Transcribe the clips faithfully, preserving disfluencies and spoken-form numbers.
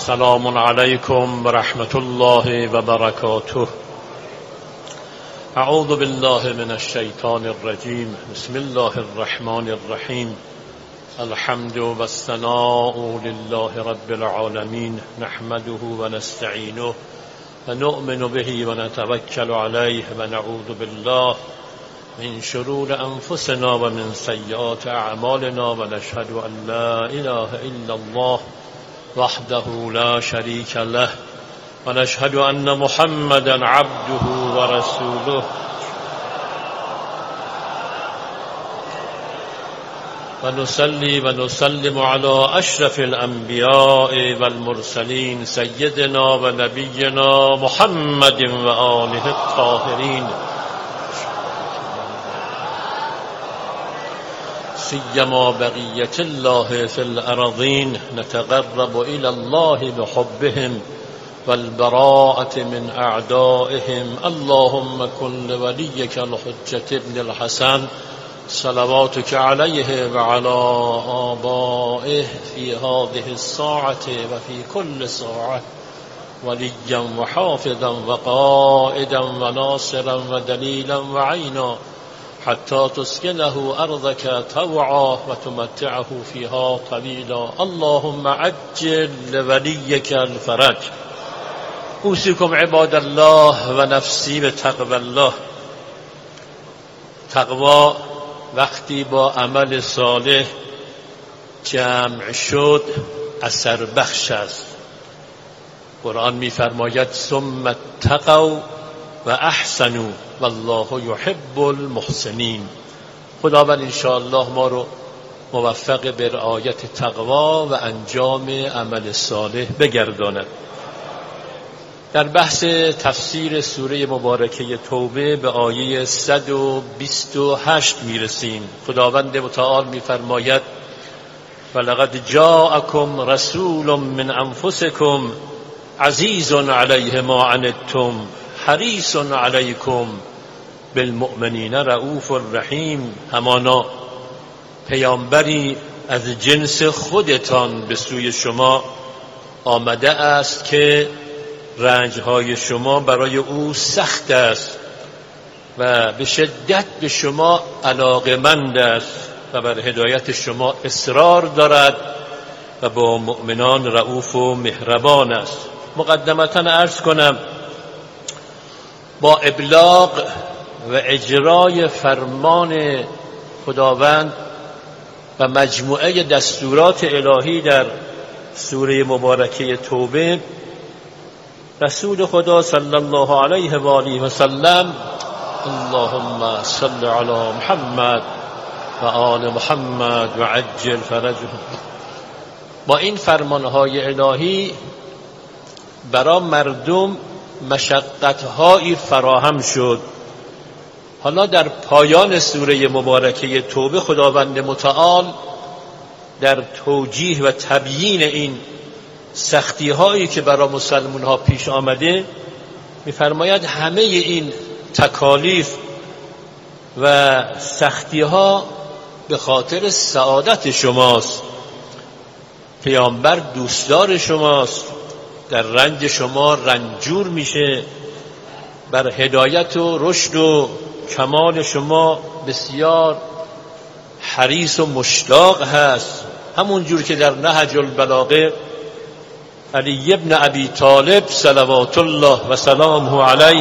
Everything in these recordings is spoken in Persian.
سلام علیکم و رحمت الله و برکاته. اعوذ بالله من الشیطان الرجیم. بسم الله الرحمن الرحیم. الحمد و الثناء لله رب العالمین، نحمده و نستعینه و نؤمن به و نتوکل علیه و نعوذ بالله من شرور انفسنا و من سیئات اعمالنا و نشهد ان لا اله الا الله وحده لا شریک له و نشهد ان محمدا عبده و رسوله و نصلی و نسلم علی اشرف الانبیاء والمرسلین سیدنا و نبینا محمد و آله الطاهرین، سیما بقیت الله فی الارضین. نتقرب الی الله بحبهم والبراءة من اعدائهم. اللهم کن لولیک الحجة ابن الحسن صلواتك علیه و علی آبائه فی هذه الساعة و فی کل ساعة ولیا و حافظا و قائدا و ناصرا و دلیلا و عینا حتی تسکنه ارضك طوعا و تمتعه فيها طویلا. اللهم عجل لولیك الفرج. اوصیکم عباد الله و نفسی به تقوی الله. تقوی وقتی با عمل صالح جمع شد اثر بخش است. قرآن می‌فرماید ثم اتقوا و احسنوا والله یحب المحسنین. خداوند انشاءالله ما رو موفق به رعایت تقوا و انجام عمل صالح بگرداند. در بحث تفسیر سوره مبارکه توبه به آیه صد و بیست و هشت میرسیم. خداوند متعال میفرماید ولقد جاءکم رسول من انفسکم عزیز علیه ما عنتم حریص علیکم بالمؤمنین رؤوف الرحیم. همانا پیامبری از جنس خودتان به سوی شما آمده است که رنجهای شما برای او سخت است و به شدت به شما علاقمند است و بر هدایت شما اصرار دارد و با مؤمنان رؤوف و مهربان است. مقدمتاً عرض کنم با ابلاغ و اجرای فرمان خداوند و مجموعه دستورات الهی در سوره مبارکه توبه، رسول خدا صلی الله علیه و آله و سلم اللهم صل علی محمد و آل محمد و عجل فرجهم، با این فرمانهای الهی برای مردم مشقت‌هایی فراهم شد. حالا در پایان سوره مبارکه توبه خداوند متعال در توجیه و تبیین این سختی‌هایی که برای مسلمان‌ها پیش آمده می‌فرماید همه این تکالیف و سختی‌ها به خاطر سعادت شماست. پیامبر دوستدار شماست، در رنج شما رنجور میشه، بر هدایت و رشد و کمال شما بسیار حریص و مشتاق هست. همون جور که در نهج البلاغه علی ابن ابی طالب صلوات الله و سلامه علیه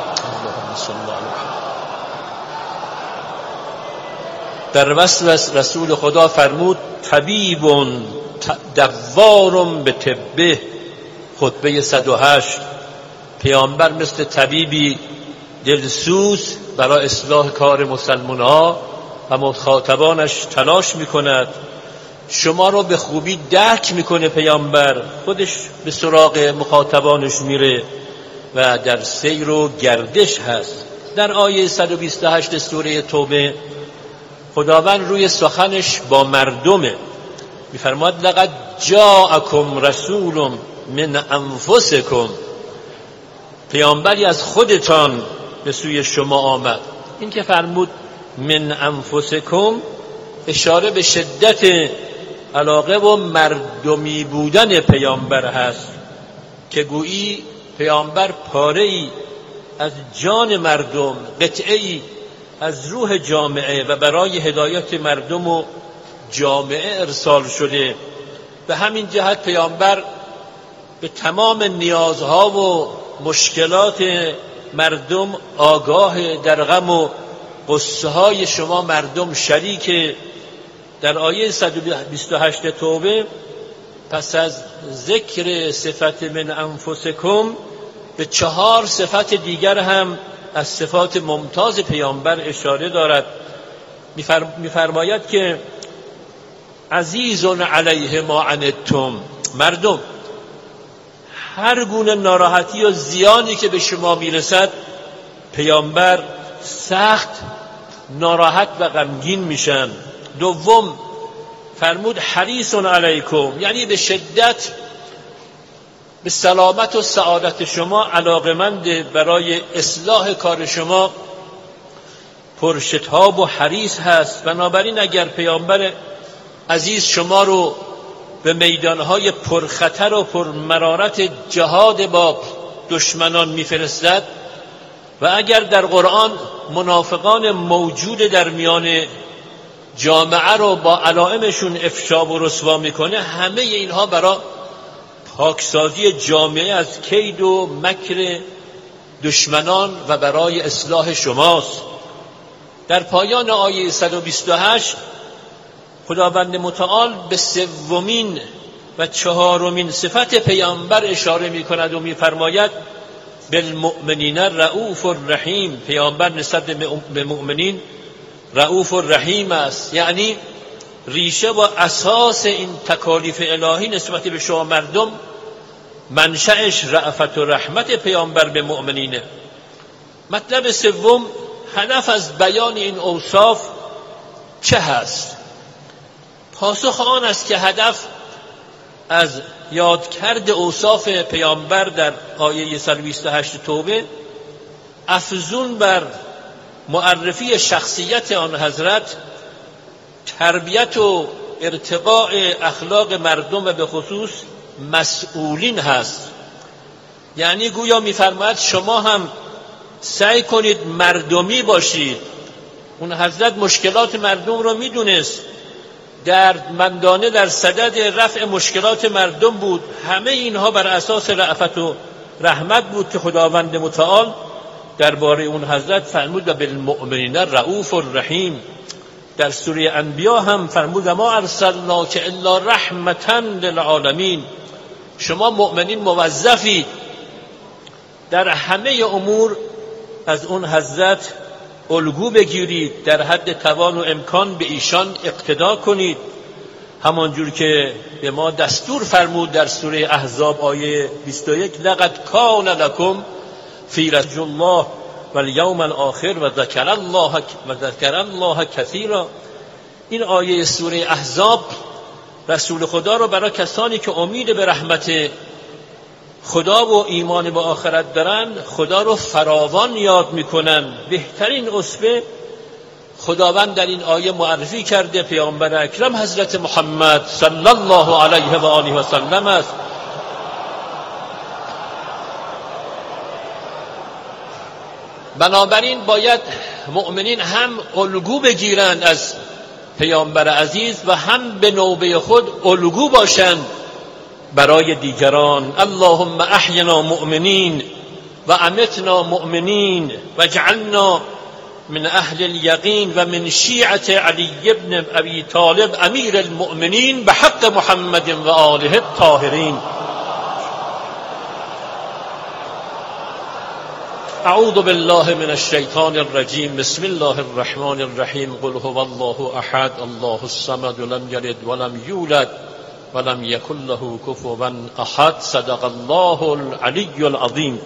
در وصف رسول خدا فرمود طبیب دوار به طبه. خطبه صد و هشت. پیامبر مثل طبیبی دلسوز برای اصلاح کار مسلمان ها و مخاطبانش تلاش میکند. شما رو به خوبی درک میکنه. پیامبر خودش به سراغ مخاطبانش میره و در سیر و گردش هست. در آیه صد و بیست و هشت سوره توبه خداوند روی سخنش با مردمه میفرماد لقد جاءکم رسول من انفسکم. پیامبری از خودتان به سوی شما آمد. این که فرمود من انفسکم اشاره به شدت علاقه و مردمی بودن پیامبر هست که گویی پیامبر پاره‌ای از جان مردم، قطعه‌ای از روح جامعه و برای هدایت مردم و جامعه ارسال شده. به همین جهت پیامبر به تمام نیازها و مشکلات مردم آگاه، در غم و غصه های شما مردم شریک. در آیه صد و بیست و هشت توبه پس از ذکر صفت من انفسکم به چهار صفت دیگر هم از صفات ممتاز پیامبر اشاره دارد. میفرماید که عزیز علیه ما عنتم، مردم هر گونه ناراحتی و زیانی که به شما میرسد پیامبر سخت ناراحت و غمگین میشن. دوم فرمود حریص علیکم، یعنی به شدت به سلامت و سعادت شما علاقمند، برای اصلاح کار شما پرشتاب و حریص هست. بنابراین اگر پیامبر عزیز شما رو به میدانهای پرخطر و پرمرارت جهاد با دشمنان میفرستد و اگر در قرآن منافقان موجود در میان جامعه رو با علائمشون افشا و رسوا میکنه، همه اینها برای پاکسازی جامعه از کید و مکر دشمنان و برای اصلاح شماست. در پایان آیه صد و بیست و هشت خداوند متعال به سومین و چهارمین صفت پیامبر اشاره میکند و میفرماید بالمؤمنین رؤوف الرحیم. پیامبر نسبت به مؤمنین رؤوف الرحیم است، یعنی ریشه و اساس این تکالیف الهی نسبت به شما مردم منشأش رأفت و رحمت پیامبر به مؤمنینه. مطلب سوم، هدف از بیان این اوصاف چه هست؟ پاسخ آن است که هدف از یادکرد اوصاف پیامبر در آیه صد و بیست و هشت توبه افزون بر معرفی شخصیت آن حضرت، تربیت و ارتقاء اخلاق مردم و به خصوص مسئولین هست. یعنی گویا می‌فرماید شما هم سعی کنید مردمی باشید. اون حضرت مشکلات مردم رو میدونست، دردمندانه در صدد رفع مشکلات مردم بود. همه اینها بر اساس رأفت و رحمت بود که خداوند متعال درباره اون حضرت فرمود و بالمؤمنین رؤوف الرحیم. در سوره انبیا هم فرمود ما ارسلناک الا رحمتا للعالمین. شما مؤمنین موظفید در همه امور از اون حضرت الگو بگیرید، در حد توان و امکان به ایشان اقتدا کنید، همانجور که به ما دستور فرمود در سوره احزاب آیه بیست و یک لقد کان لکم فی رسول الله و الیوم الاخر و ذکر الله و ذکر الله کثیرا. این آیه سوره احزاب رسول خدا رو برای کسانی که امید به رحمت خدا و ایمان به آخرت دارن خدا رو فراوان یاد میکنن. بهترین اسوه خداوند در این آیه معرفی کرده پیامبر اکرم حضرت محمد صلی الله علیه و آله و سلم است. بنابراین باید مؤمنین هم الگو بگیرند از پیامبر عزیز و هم به نوبه خود الگو باشند برای دیگران. اللهم احینا مؤمنین و امتنا مؤمنین و اجعلنا من اهل الیقین و من شیعة علی بن ابی طالب امیر المؤمنین به حق محمد و آله الطاهرین. اعوذ بالله من الشیطان الرجیم. بسم الله الرحمن الرحیم. قل هو الله احد الله الصمد لم یلد ولم یولد ولم یکن له کفوا احد. صدق الله العلی العظیم.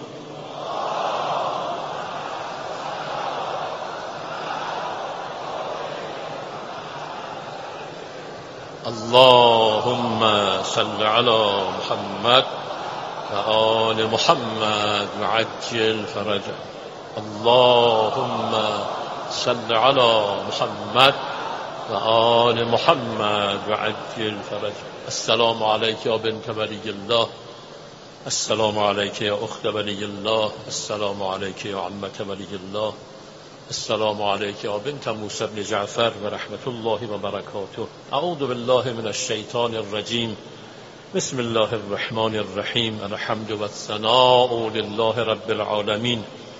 اللهم صل علی محمد و آل محمد وعجل فرجه. اللهم صل علی محمد و آل محمد و عجل فرج. السلام علیک یا بنت ولی الله، السلام علیک یا اخت ولی الله، السلام علیک یا عمت ولی الله، السلام علیک یا بنت موسی بن جعفر و رحمت الله و برکاته. اعوذ بالله من الشیطان الرجیم. بسم الله الرحمن الرحیم. الحمد والثناء لله رب العالمین.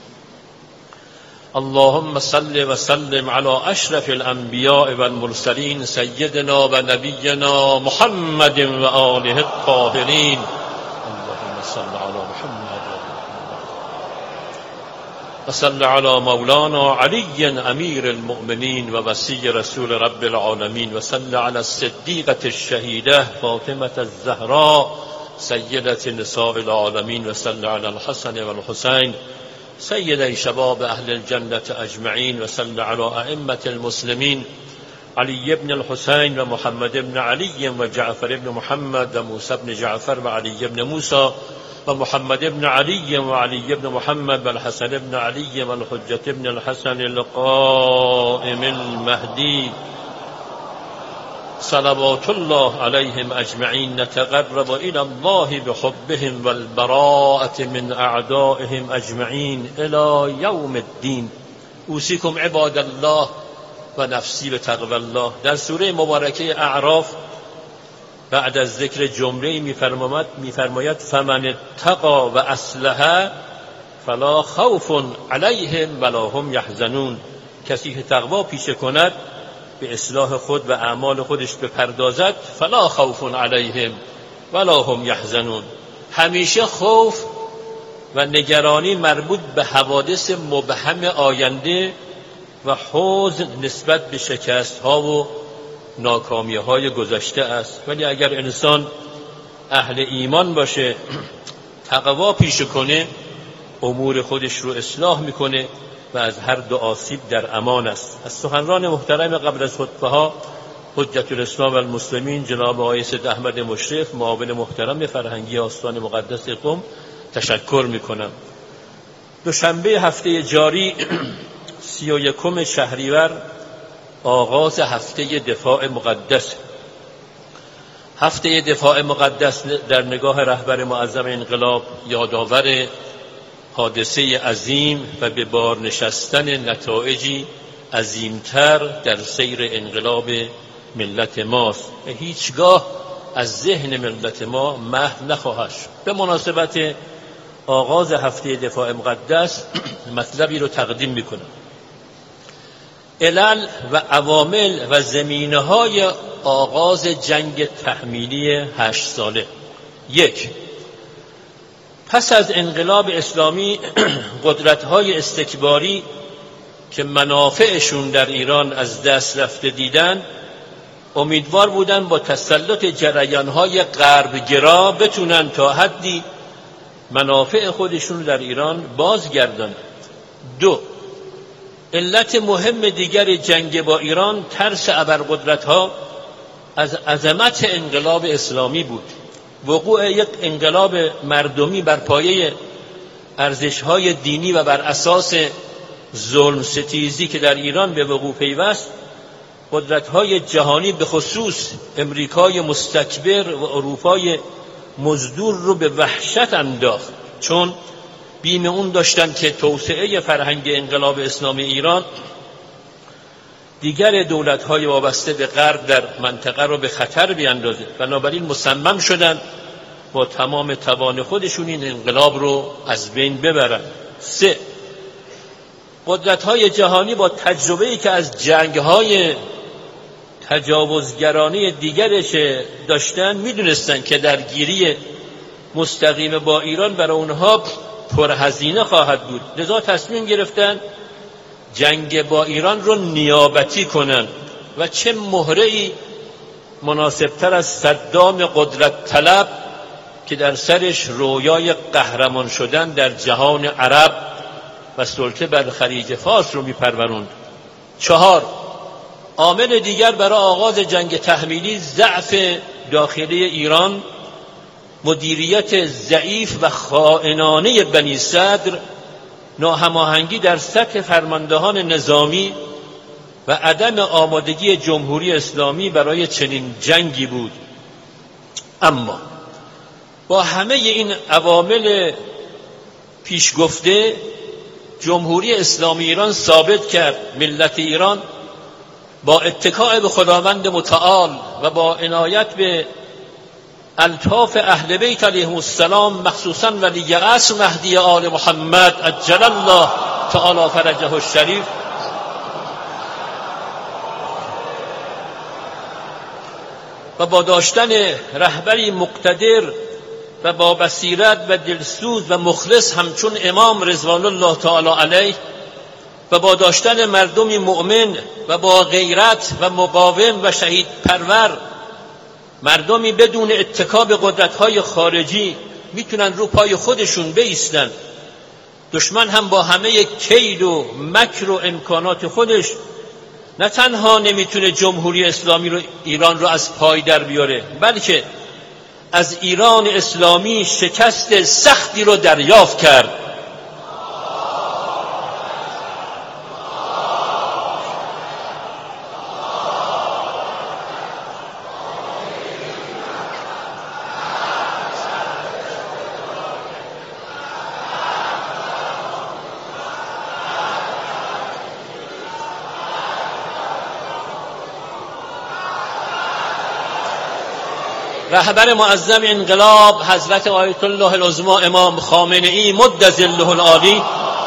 اللهم صل وسلم على اشرف الانبیاء والمرسلین سیدنا و نبینا محمد و آله الطاهرین. اللهم صل على محمد و صل على مولانا علی امیر المؤمنین و وصی رسول رب العالمین و صل على الصدیقة الشهیده فاطمة الزهراء سیدة نساء العالمین و صل على الحسن والحسین سيدي شباب أهل الجنة أجمعين وصل على أئمة المسلمين علي بن الحسين ومحمد بن علي وجعفر بن محمد وموسى بن جعفر وعلي بن موسى ومحمد بن علي وعلي بن محمد والحسن بن علي والحجة بن الحسن القائم المهدي صلوات الله عليهم أجمعين. نتقرب إلى الله بحبهم والبراءة من أعدائهم أجمعين إلى يوم الدين. أوصيكم عباد الله و نفسی به تقوی الله. در سوره مبارکه اعراف بعد از ذکر جمله می‌فرماید می‌فرماید فمن اتقى و اصلح فلا خوف علیهم ولا هم یحزنون. کسی که تقوا پیشه کند، به اصلاح خود و اعمال خودش بپردازد، فلا خوف علیهم ولا هم یحزنون. همیشه خوف و نگرانی مربوط به حوادث مبهم آینده و حزن نسبت به شکست ها و ناکامی های گذشته است. ولی اگر انسان اهل ایمان باشه، تقوا پیشه کنه، امور خودش رو اصلاح میکنه و از هر دو آسیب در امان است. از سخنران محترم قبل از خطبه ها حجت الاسلام و المسلمین جناب آقای سید احمد مشرف، معاون محترم فرهنگی آستان مقدس قم تشکر میکنم. دوشنبه هفته جاری سی و یکم شهریور آغاز هفته دفاع مقدس. هفته دفاع مقدس در نگاه رهبر معظم انقلاب یادآور حادثه عظیم و به بار نشستن نتایجی عظیمتر در سیر انقلاب ملت ماست و هیچگاه از ذهن ملت ما محو نخواهد شد. به مناسبت آغاز هفته دفاع مقدس مطلبی رو تقدیم میکنم. علل و عوامل و زمینه‌های آغاز جنگ تحمیلی هشت ساله. یک، پس از انقلاب اسلامی قدرت‌های استکباری که منافعشون در ایران از دست رفته دیدن، امیدوار بودن با تسلط جریان‌های غربگرا بتونن تا حدی منافع خودشون در ایران بازگردانند. دو، علت مهم دیگر جنگ با ایران ترس ابرقدرت‌ها از عظمت انقلاب اسلامی بود. وقوع یک انقلاب مردمی بر پایه ارزش‌های دینی و بر اساس ظلم ستیزی که در ایران به وقوع پیوست، قدرت‌های جهانی به خصوص امریکای مستکبر و اروپای مزدور رو به وحشت انداخت، چون بیم اون داشتن که توسعه فرهنگ انقلاب اسلامی ایران دیگر دولت‌های وابسته به غرب در منطقه رو به خطر بیاندازه. بنابراین مصمم شدن با تمام توان خودشون این انقلاب رو از بین ببرن. سه، قدرت‌های جهانی با تجربه‌ای که از جنگ‌های تجاوزگرانه دیگرش داشتن میدونستن که درگیری مستقیم با ایران برای اونها پرهزینه خواهد بود، لذا تصمیم گرفتن جنگ با ایران رو نیابتی کنن و چه مهره‌ای مناسبتر از صدام قدرت طلب که در سرش رویای قهرمان شدن در جهان عرب و سلطه بر خلیج فارس رو میپروروند. چهار، عامل دیگر برای آغاز جنگ تحمیلی ضعف داخلی ایران، مدیریت ضعیف و خائنانه بنی صدر، ناهماهنگی در سطح فرماندهان نظامی و عدم آمادگی جمهوری اسلامی برای چنین جنگی بود. اما با همه این عوامل پیش گفته، جمهوری اسلامی ایران ثابت کرد ملت ایران با اتکاء به خداوند متعال و با عنایت به الطاف اهل بیت علیهم السلام، مخصوصا ولی عصر مهدی آل محمد عجل الله تعالی فرجه الشریف، و با داشتن رهبری مقتدر و با بصیرت و دلسوز و مخلص همچون امام رضوان الله تعالی علیه، و با داشتن مردمی مؤمن و با غیرت و مقاوم و شهید پرور، مردمی بدون اتکا به قدرت‌های خارجی میتونن رو پای خودشون بایستن. دشمن هم با همه کید و مکر و امکانات خودش نه تنها نمیتونه جمهوری اسلامی رو ایران رو از پای در بیاره، بلکه از ایران اسلامی شکست سختی رو دریافت کرد. رهبر معظم انقلاب حضرت آیت الله العظمی امام خامنه ای مد ظله العالی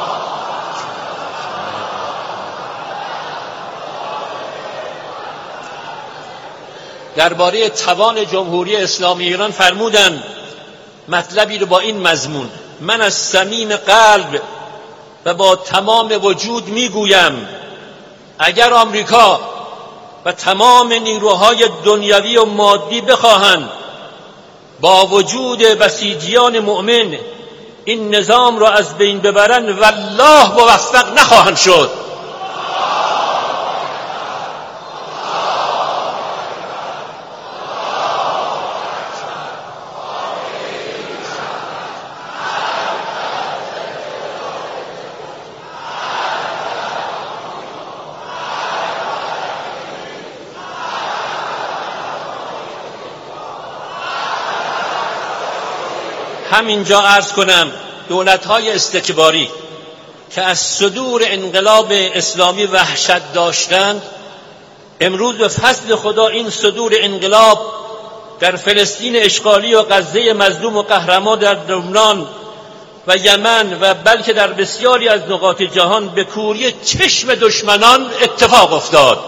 درباره توان جمهوری اسلامی ایران فرمودند مطلبی رو با این مضمون: من از صمیم قلب و با تمام وجود میگویم اگر آمریکا و تمام نیروهای دنیوی و مادی بخواهند با وجود بسیجیان مؤمن این نظام را از بین ببرند، والله موفق نخواهند شد. همینجا عرض کنم دولت‌های استکباری که از صدور انقلاب اسلامی وحشت داشتند، امروز به فضل خدا این صدور انقلاب در فلسطین اشغالی و غزه مظلوم و قهرمان، در لبنان و یمن و بلکه در بسیاری از نقاط جهان به کوری چشم دشمنان اتفاق افتاد.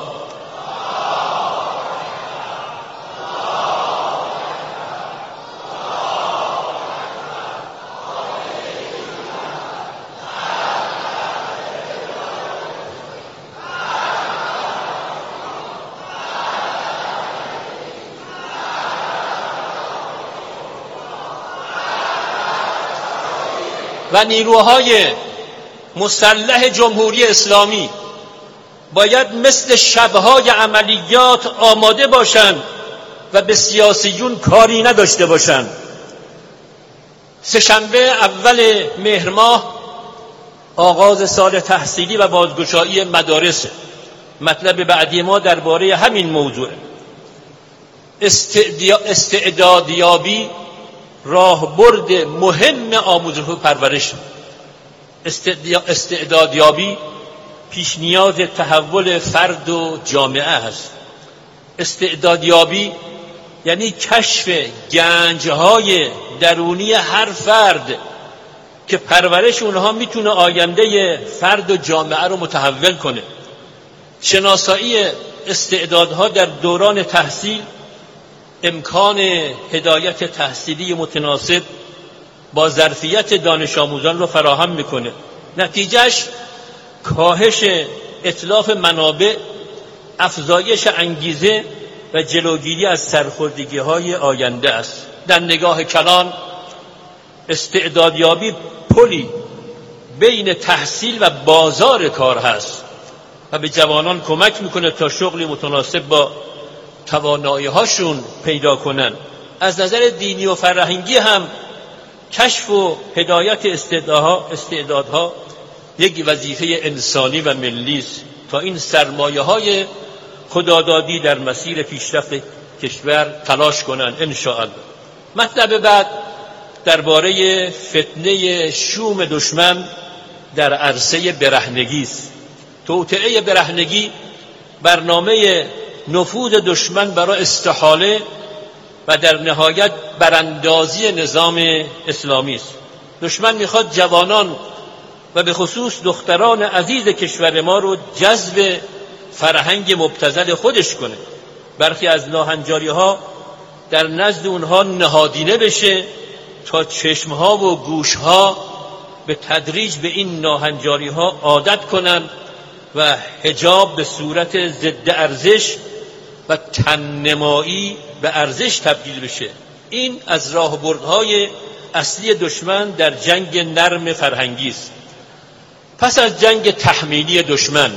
و نیروهای مسلح جمهوری اسلامی باید مثل شبهای عملیات آماده باشند و به سیاسیون کاری نداشته باشند. سه‌شنبه اول مهر ماه آغاز سال تحصیلی و بازگشایی مدارس. مطلب بعدی ما درباره همین موضوع: استعدادیابی راهبرد مهم آموزش و پرورش. استعدادیابی پیش نیاز تحول فرد و جامعه است. استعدادیابی یعنی کشف گنج‌های درونی هر فرد که پرورش اونها میتونه آینده فرد و جامعه رو متحول کنه. شناسایی استعدادها در دوران تحصیل امکان هدایت تحصیلی متناسب با ظرفیت دانش آموزان رو فراهم میکنه. نتیجهش کاهش اتلاف منابع، افزایش انگیزه و جلوگیری از سرخوردگی‌های آینده است. در نگاه کلان استعدادیابی پلی بین تحصیل و بازار کار هست و به جوانان کمک میکنه تا شغلی متناسب با توانایی‌هاشون پیدا کنن. از نظر دینی و فرهنگی هم کشف و هدایت استعدادها استعدادها یک وظیفه انسانی و ملی است. تا این سرمایه های خدادادی در مسیر پیشرفت کشور تلاش کنند ان شاء الله. مطلب بعد درباره فتنه شوم دشمن در عرصه برهنگی است. توطئه برهنگی برنامه نفوذ دشمن برای استحاله و در نهایت براندازی نظام اسلامی است. دشمن میخواد جوانان و به خصوص دختران عزیز کشور ما رو جذب فرهنگ مبتذل خودش کنه. برخی از ناهنجاری ها در نزد اونها نهادینه بشه تا چشمها و گوشها به تدریج به این ناهنجاری ها عادت کنن و حجاب به صورت ضد ارزش و تننمایی به ارزش تبدیل بشه. این از راهبردهای اصلی دشمن در جنگ نرم فرهنگی است. پس از جنگ تحمیلی دشمن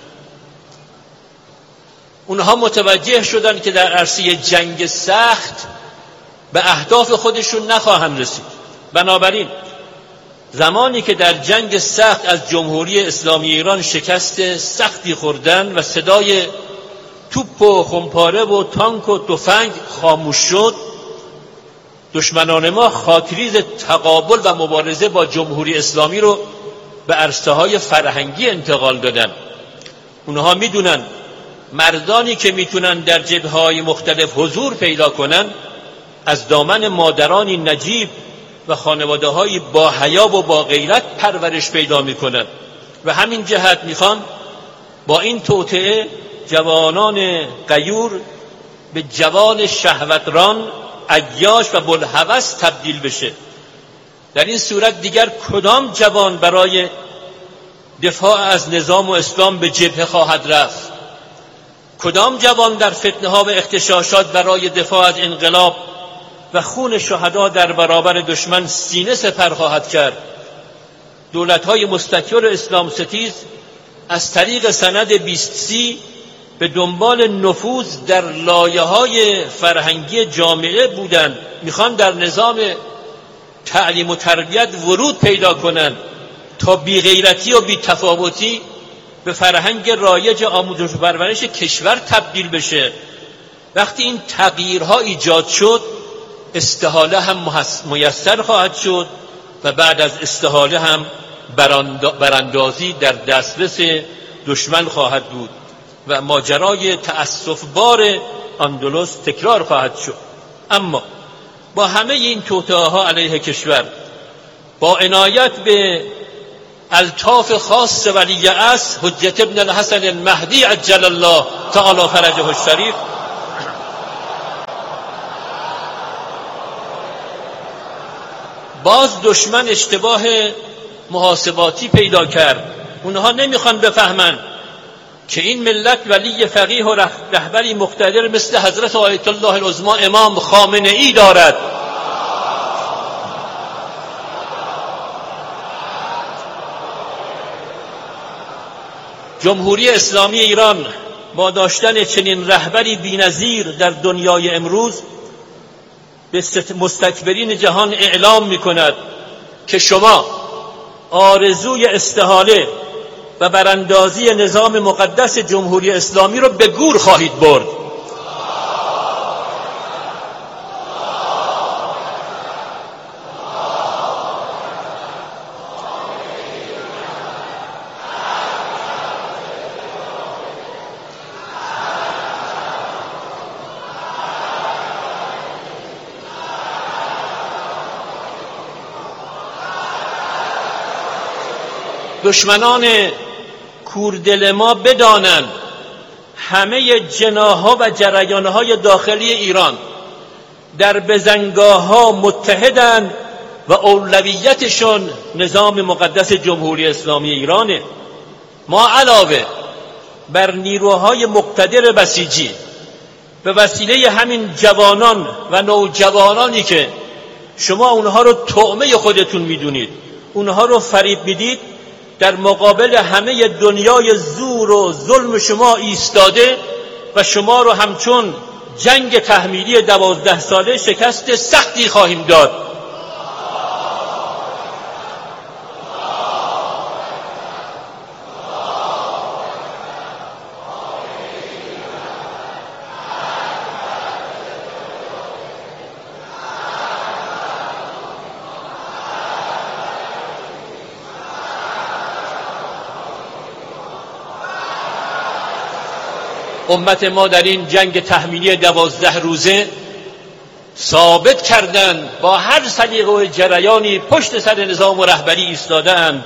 اونها متوجه شدن که در عرصه جنگ سخت به اهداف خودشون نخواهند رسید. بنابراین زمانی که در جنگ سخت از جمهوری اسلامی ایران شکست سختی خوردن و صدای توپ و خمپاره و تانک و تفنگ خاموش شد، دشمنان ما خاطریز تقابل و مبارزه با جمهوری اسلامی رو به عرصه‌های فرهنگی انتقال دادن. اونها میدونن مردانی که میتونن در جبهه‌های مختلف حضور پیدا کنن از دامن مادرانی نجیب و خانواده‌های با حیا و با غیرت پرورش پیدا میکنن و همین جهت میخوان با این توطئه جوانان غیور به جوان شهوتران، عیاش و بوالهوس تبدیل بشه. در این صورت دیگر کدام جوان برای دفاع از نظام و اسلام به جبهه خواهد رفت؟ کدام جوان در فتنه ها و اغتشاشات برای دفاع از انقلاب و خون شهدا در برابر دشمن سینه سپر خواهد کرد؟ دولت‌های مستکبر اسلام ستیز از طریق سند بیست سی به دنبال نفوذ در لایه‌های فرهنگی جامعه بودند. میخوان در نظام تعلیم و تربیت ورود پیدا کنند تا بی‌غیرتی و بی‌تفاوتی به فرهنگ رایج آموزش و پرورش کشور تبدیل بشه. وقتی این تغییرها ایجاد شد، استحاله هم میسر خواهد شد و بعد از استحاله هم براندازی در دسترس دشمن خواهد بود و ماجرای تأسف بار اندلس تکرار خواهد شد. اما با همه این توطئه ها علیه کشور، با عنایت به الطاف خاص ولی عصر حجت ابن الحسن المهدی عجل الله تعالی فرجه الشریف، باز دشمن اشتباه محاسباتی پیدا کرد. اونها نمیخوان بفهمن که این ملت ولی فقیه و رهبری مقتدر مثل حضرت آیت الله العظمی امام خامنه ای دارد. جمهوری اسلامی ایران با داشتن چنین رهبری بی‌نظیر در دنیای امروز به مستکبرین جهان اعلام می‌کند که شما آرزوی استحاله و براندازی نظام مقدس جمهوری اسلامی را به گور خواهید برد. دشمنان کوردل ما بدانند همه جناح‌ها و جریان‌های داخلی ایران در بزنگاه‌ها متحدند و اولویتشون نظام مقدس جمهوری اسلامی ایرانه. ما علاوه بر نیروهای مقتدر بسیجی به وسیله همین جوانان و نوجوانانی که شما اونها رو طعمه خودتون میدونید، اونها رو فریب میدید، در مقابل همه دنیای زور و ظلم شما ایستاده و شما رو همچون جنگ تحمیلی دوازده ساله شکست سختی خواهیم داد. امت ما در این جنگ تحمیلی دوازده روزه ثابت کردند با هر سلیقه و جریانی پشت سر نظام و رهبری ایستادند.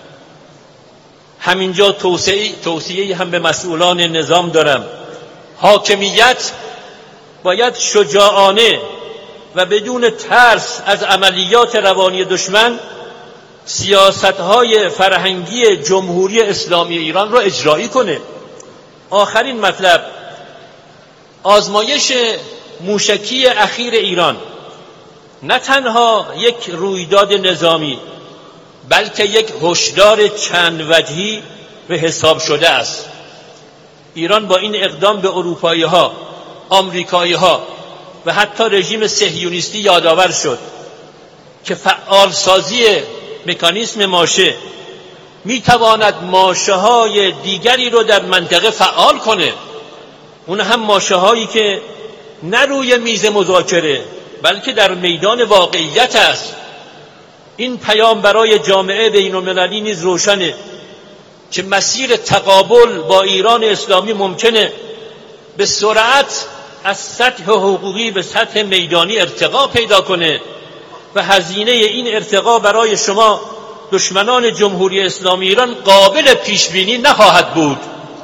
همینجا توصیه توصیه هم به مسئولان نظام دارم. حاکمیت باید شجاعانه و بدون ترس از عملیات روانی دشمن سیاست‌های فرهنگی جمهوری اسلامی ایران را اجرایی کنه. آخرین مطلب، آزمایش موشکی اخیر ایران نه تنها یک رویداد نظامی بلکه یک هشدار چند وجهی به حساب شده است. ایران با این اقدام به اروپایی‌ها، آمریکایی‌ها و حتی رژیم صهیونیستی یادآور شد که فعالسازی مکانیسم ماشه میتواند ماشه‌های دیگری رو در منطقه فعال کنه، اون هم ماشه‌هایی که نه روی میز مذاکره بلکه در میدان واقعیت است. این پیام برای جامعه بین‌المللی نیز روشنه که مسیر تقابل با ایران اسلامی ممکنه به سرعت از سطح حقوقی به سطح میدانی ارتقا پیدا کنه و هزینه این ارتقا برای شما دشمنان جمهوری اسلامی ایران قابل پیش بینی نخواهد بود.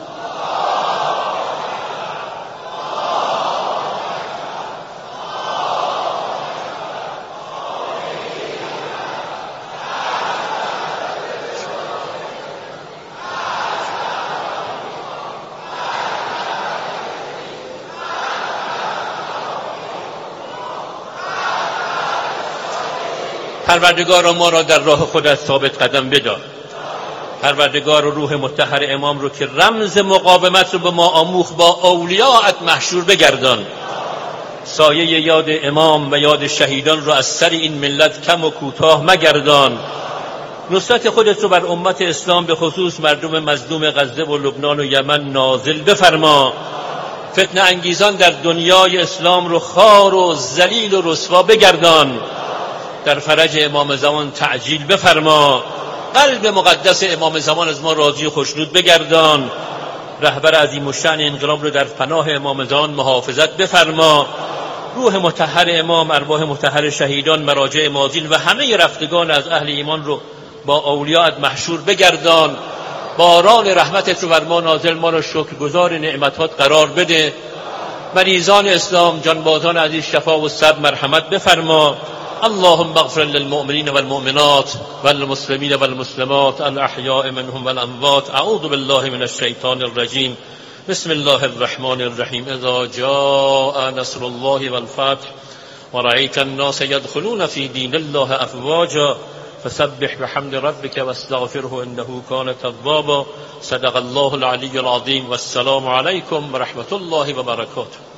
پروردگار ما را در راه خودت ثابت قدم بدار. پروردگار روح مطهر امام رو که رمز مقاومت رو به ما آموخت با اولیاءت محشور بگردان. سایه یاد امام و یاد شهیدان رو از سر این ملت کم و کوتاه مگردان. نصرت خودت رو بر امت اسلام به خصوص مردم مظلوم غزه و لبنان و یمن نازل بفرما. فتنه انگیزان در دنیای اسلام رو خار و ذلیل و رسوا بگردان. در فرج امام زمان تعجیل بفرما. قلب مقدس امام زمان از ما راضی و خوشنود بگردان. رهبر عظیم الشأن انقلاب رو در پناه امام زمان محافظت بفرما. روح مطهر امام، ارواح مطهر شهیدان، مراجع ماضین و همه رفتگان از اهل ایمان رو با اولیاءت محشور بگردان. باران رحمتت رو بر ما نازل، ما را شکرگزار نعمتات قرار بده. مریضان اسلام، جانبازان عزیز شفا و صبر مرحمت بفرما. اللهم اغفر للمؤمنين والمؤمنات والمسلمين والمسلمات الأحياء منهم والأموات. أعوذ بالله من الشيطان الرجيم. بسم الله الرحمن الرحيم. إذا جاء نصر الله والفتح ورأيت الناس يدخلون في دين الله أفواجا فسبح بحمد ربك واستغفره إنه كان توابا. صدق الله العلي العظيم. والسلام عليكم ورحمة الله وبركاته.